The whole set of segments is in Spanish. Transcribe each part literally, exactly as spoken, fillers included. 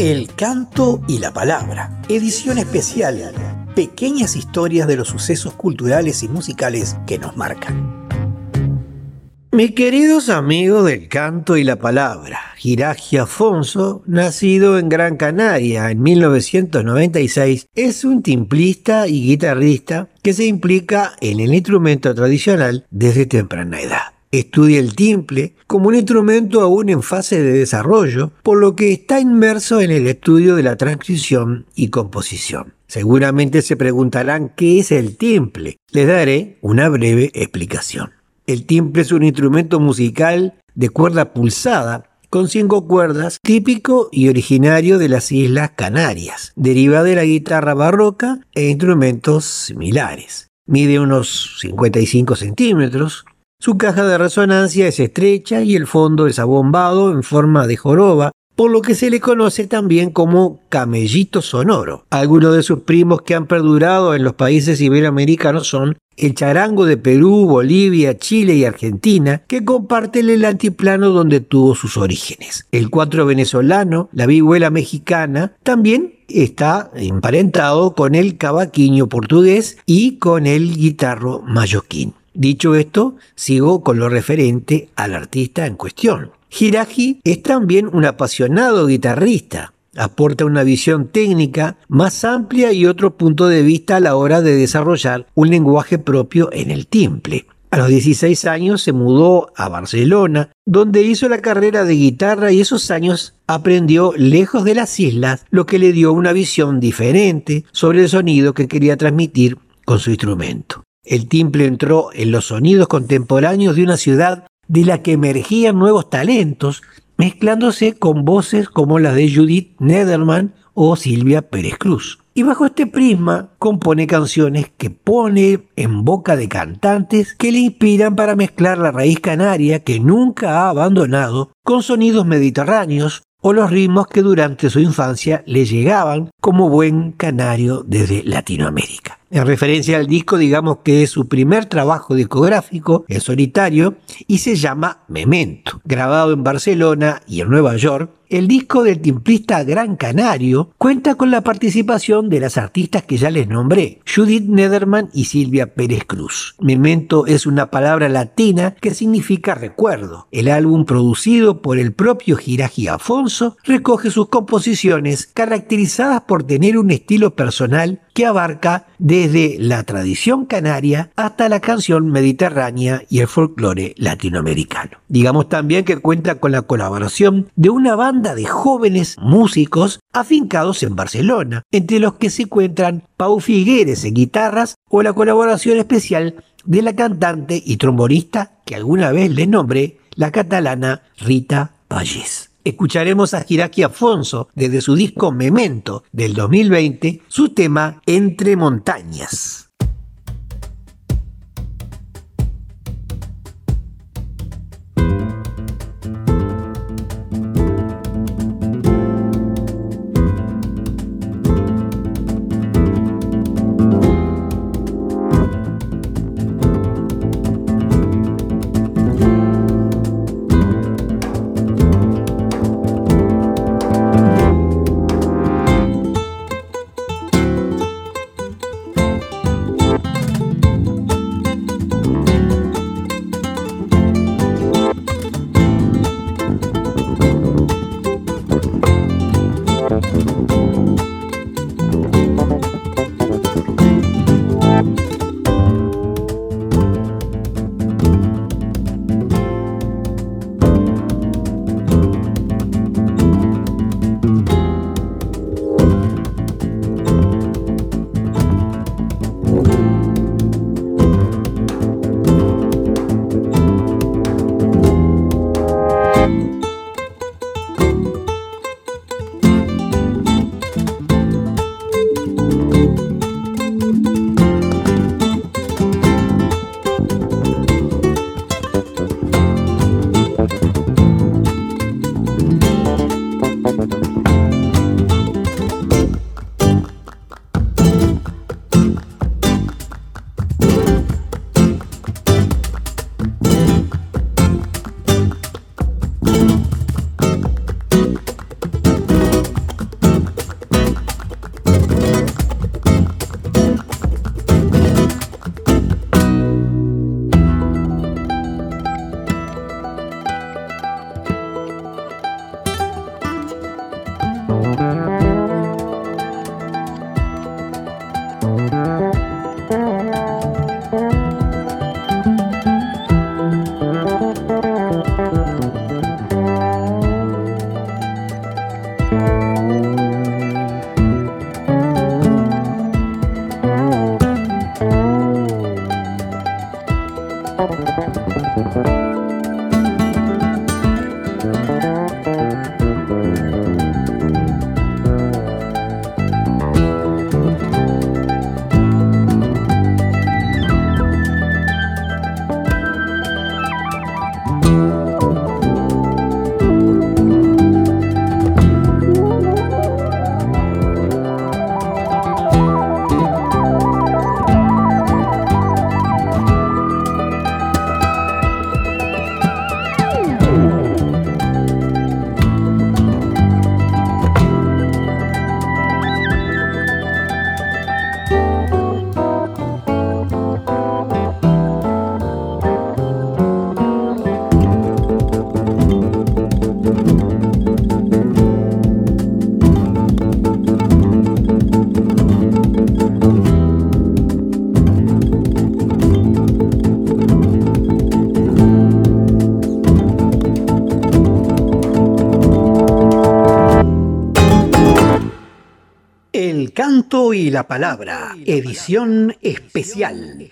El canto y la palabra, edición especial, pequeñas historias de los sucesos culturales y musicales que nos marcan. Mis queridos amigos del canto y la palabra, Jiragi Afonso, nacido en Gran Canaria en mil novecientos noventa y seis, es un timplista y guitarrista que se implica en el instrumento tradicional desde temprana edad. Estudia el timple como un instrumento aún en fase de desarrollo, por lo que está inmerso en el estudio de la transcripción y composición. Seguramente se preguntarán qué es el timple. Les daré una breve explicación. El timple es un instrumento musical de cuerda pulsada con cinco cuerdas, típico y originario de las Islas Canarias. Deriva de la guitarra barroca e instrumentos similares. Mide unos cincuenta y cinco centímetros. Su caja de resonancia es estrecha y el fondo es abombado en forma de joroba, por lo que se le conoce también como camellito sonoro. Algunos de sus primos que han perdurado en los países iberoamericanos son el charango de Perú, Bolivia, Chile y Argentina, que comparten el altiplano donde tuvo sus orígenes. El cuatro venezolano, la vihuela mexicana, también está emparentado con el cavaquinho portugués y con el guitarro mallorquín. Dicho esto, sigo con lo referente al artista en cuestión. Jiragi es también un apasionado guitarrista. Aporta una visión técnica más amplia y otro punto de vista a la hora de desarrollar un lenguaje propio en el timple. A los dieciséis años se mudó a Barcelona, donde hizo la carrera de guitarra y esos años aprendió lejos de las islas, lo que le dio una visión diferente sobre el sonido que quería transmitir con su instrumento. El timple entró en los sonidos contemporáneos de una ciudad de la que emergían nuevos talentos, mezclándose con voces como las de Judith Nederman o Silvia Pérez Cruz. Y bajo este prisma compone canciones que pone en boca de cantantes que le inspiran para mezclar la raíz canaria que nunca ha abandonado con sonidos mediterráneos o los ritmos que durante su infancia le llegaban como buen canario desde Latinoamérica. En referencia al disco, digamos que es su primer trabajo discográfico en solitario y se llama Memento. Grabado en Barcelona y en Nueva York, el disco del timplista Gran Canario cuenta con la participación de las artistas que ya les nombré, Judith Nederman y Silvia Pérez Cruz. Memento es una palabra latina que significa recuerdo. El álbum, producido por el propio Jiragi Afonso, recoge sus composiciones caracterizadas por tener un estilo personal que abarca desde la tradición canaria hasta la canción mediterránea y el folclore latinoamericano. Digamos también que cuenta con la colaboración de una banda de jóvenes músicos afincados en Barcelona, entre los que se encuentran Pau Figueres en guitarras o la colaboración especial de la cantante y trombonista que alguna vez les nombré, la catalana Rita Pallés. Escucharemos a Jiragi Afonso desde su disco Memento del dos mil veinte, su tema Entre Montañas. El canto y la palabra, edición especial.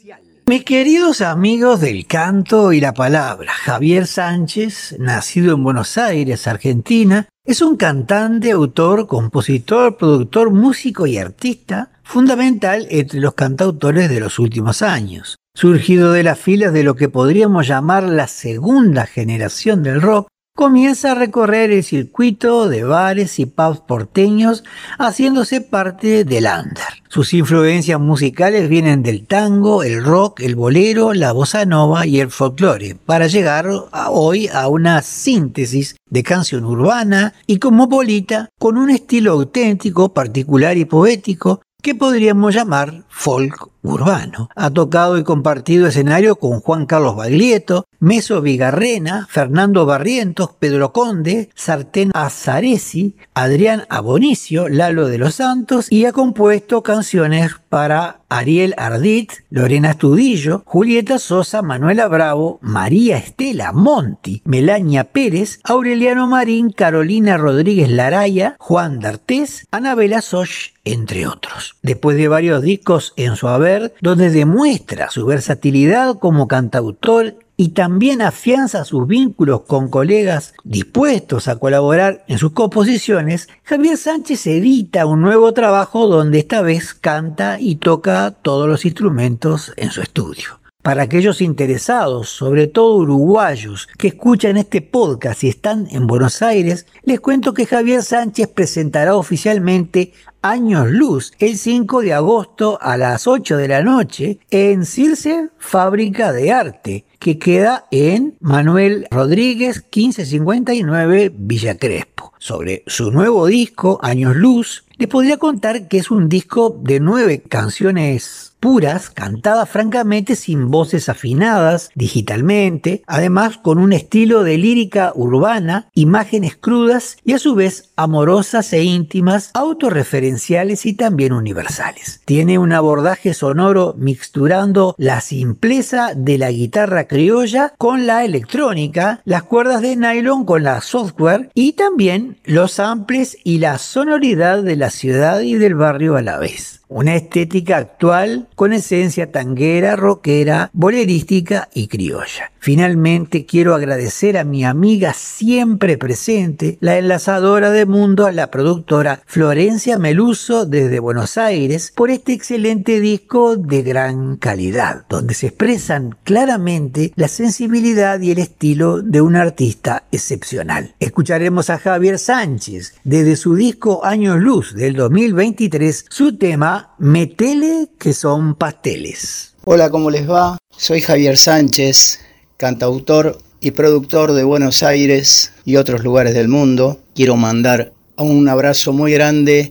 Mis queridos amigos del canto y la palabra, Javier Sánchez, nacido en Buenos Aires, Argentina, es un cantante, autor, compositor, productor, músico y artista fundamental entre los cantautores de los últimos años. Surgido de las filas de lo que podríamos llamar la segunda generación del rock, comienza a recorrer el circuito de bares y pubs porteños, haciéndose parte del under. Sus influencias musicales vienen del tango, el rock, el bolero, la bossa nova y el folclore, para llegar a hoy a una síntesis de canción urbana y cosmopolita con un estilo auténtico, particular y poético que podríamos llamar folk urbano. Ha tocado y compartido escenario con Juan Carlos Baglietto, Meso Vigarrena, Fernando Barrientos, Pedro Conde, Sartén Azaresi, Adrián Abonicio, Lalo de los Santos, y ha compuesto canciones para Ariel Ardit, Lorena Astudillo, Julieta Sosa, Manuela Bravo, María Estela Monti, Melania Pérez, Aureliano Marín, Carolina Rodríguez Laraya, Juan D'Artés, Anabela Soch, entre otros. Después de varios discos en su haber, donde demuestra su versatilidad como cantautor y también afianza sus vínculos con colegas dispuestos a colaborar en sus composiciones, Javier Sánchez edita un nuevo trabajo donde esta vez canta y toca todos los instrumentos en su estudio. Para aquellos interesados, sobre todo uruguayos, que escuchan este podcast y están en Buenos Aires, les cuento que Javier Sánchez presentará oficialmente Años Luz el cinco de agosto a las ocho de la noche en Circe Fábrica de Arte, que queda en Manuel Rodríguez quince cincuenta y nueve Villa Crespo. Sobre su nuevo disco, Años Luz, les podría contar que es un disco de nueve canciones puras, cantadas francamente sin voces afinadas digitalmente, además con un estilo de lírica urbana, imágenes crudas y a su vez amorosas e íntimas, autorreferenciales y también universales. Tiene un abordaje sonoro mixturando la simpleza de la guitarra criolla con la electrónica, las cuerdas de nylon con la software y también los samples y la sonoridad de la ciudad y del barrio a la vez. Una estética actual con esencia tanguera, rockera, bolerística y criolla. Finalmente quiero agradecer a mi amiga siempre presente, la enlazadora de mundo, a la productora Florencia Meluso desde Buenos Aires, por este excelente disco de gran calidad, donde se expresan claramente la sensibilidad y el estilo de un artista excepcional. Escucharemos a Javier Sánchez desde su disco Años Luz del dos mil veintitrés, su tema Metele que son pasteles. Hola, ¿cómo les va? Soy Javier Sánchez, cantautor y productor de Buenos Aires y otros lugares del mundo. Quiero mandar un abrazo muy grande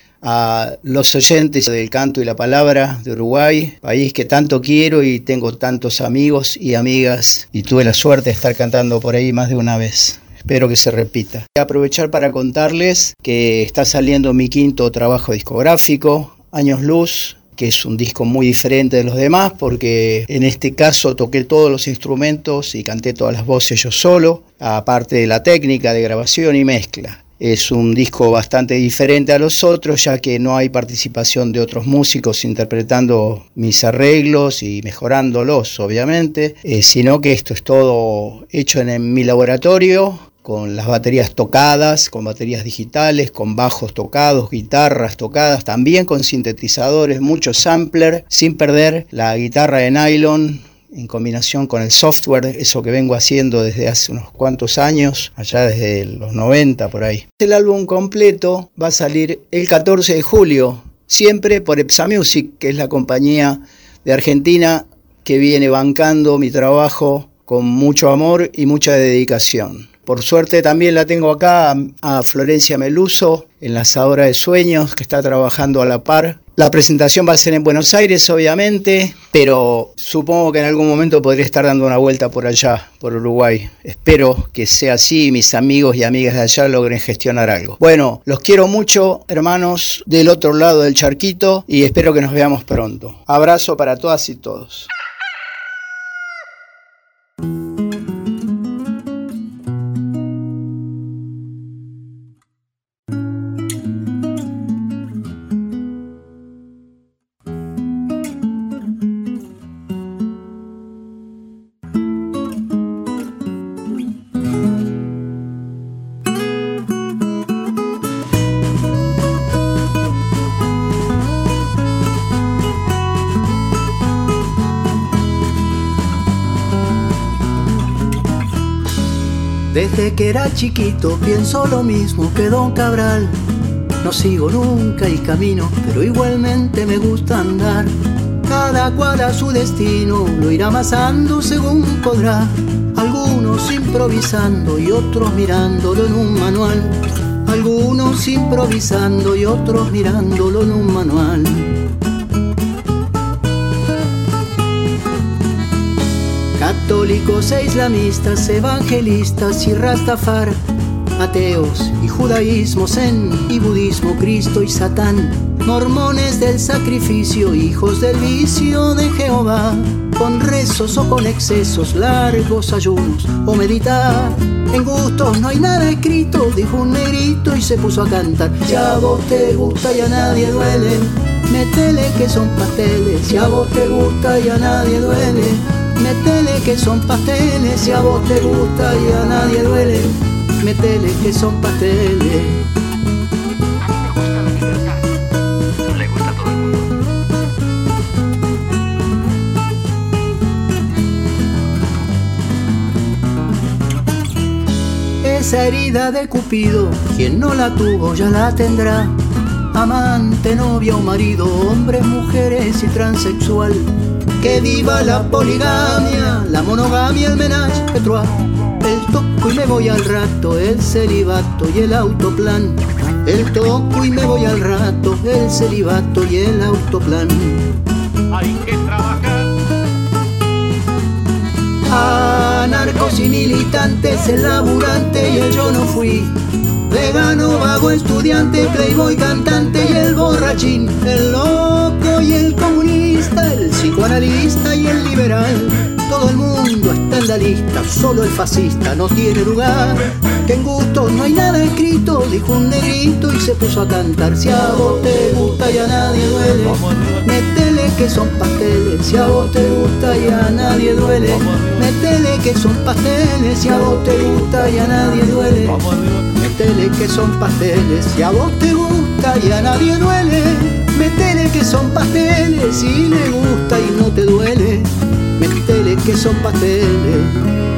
a los oyentes del canto y la palabra de Uruguay, país que tanto quiero y tengo tantos amigos y amigas, y tuve la suerte de estar cantando por ahí más de una vez. Espero que se repita. Voy a aprovechar para contarles que está saliendo mi quinto trabajo discográfico, Años Luz, que es un disco muy diferente de los demás porque en este caso toqué todos los instrumentos y canté todas las voces yo solo, aparte de la técnica de grabación y mezcla. Es un disco bastante diferente a los otros, ya que no hay participación de otros músicos interpretando mis arreglos y mejorándolos, obviamente, eh, sino que esto es todo hecho en, en mi laboratorio, con las baterías tocadas, con baterías digitales, con bajos tocados, guitarras tocadas, también con sintetizadores, muchos samplers, sin perder la guitarra de nylon, en combinación con el software, eso que vengo haciendo desde hace unos cuantos años, allá desde los noventa por ahí. El álbum completo va a salir el catorce de julio, siempre por Epsa Music, que es la compañía de Argentina que viene bancando mi trabajo con mucho amor y mucha dedicación. Por suerte también la tengo acá a Florencia Meluso, enlazadora de sueños, que está trabajando a la par. La presentación va a ser en Buenos Aires, obviamente, pero supongo que en algún momento podré estar dando una vuelta por allá, por Uruguay. Espero que sea así y mis amigos y amigas de allá logren gestionar algo. Bueno, los quiero mucho, hermanos, del otro lado del charquito, y espero que nos veamos pronto. Abrazo para todas y todos. Desde que era chiquito pienso lo mismo que Don Cabral. No sigo nunca el camino, pero igualmente me gusta andar. Cada cual a su destino lo irá amasando según podrá. Algunos improvisando y otros mirándolo en un manual. Algunos improvisando y otros mirándolo en un manual. Católicos e islamistas, evangelistas y rastafar, ateos y judaísmo, zen y budismo, Cristo y Satán, mormones del sacrificio, hijos del vicio de Jehová, con rezos o con excesos, largos ayunos o meditar. En gustos no hay nada escrito, dijo un negrito y se puso a cantar. Si a vos te gusta y a nadie duele, métele que son pasteles. Si a vos te gusta y a nadie duele, métele que son pasteles. Si a vos te gusta y a nadie duele, métele que son pasteles. A mí me gusta la libertad. No le gusta a todo el mundo. Esa herida de Cupido, quien no la tuvo ya la tendrá. Amante, novia o marido, hombres, mujeres y transexual. Que viva la poligamia, la monogamia, el menage a trois. El toco y me voy al rato, el celibato y el autoplan. El toco y me voy al rato, el celibato y el autoplan. Hay que trabajar. Anarcos y militantes, el laburante y el yo no fui. Vegano, vago, estudiante, playboy, cantante y el borrachín. El loco y el comunista, el psicoanalista y el liberal. Todo el mundo está en la lista, solo el fascista no tiene lugar. Que en gusto no hay nada escrito, dijo un negrito y se puso a cantar. Si a vos te gusta y a nadie duele, métele que son pasteles. Si a vos te gusta y a nadie duele, métele que son pasteles. Si a vos te gusta y a nadie duele, métele que son pasteles. Si a vos te gusta y a nadie duele, métele que son pasteles. Si le gusta y no te duele, métele que son pasteles.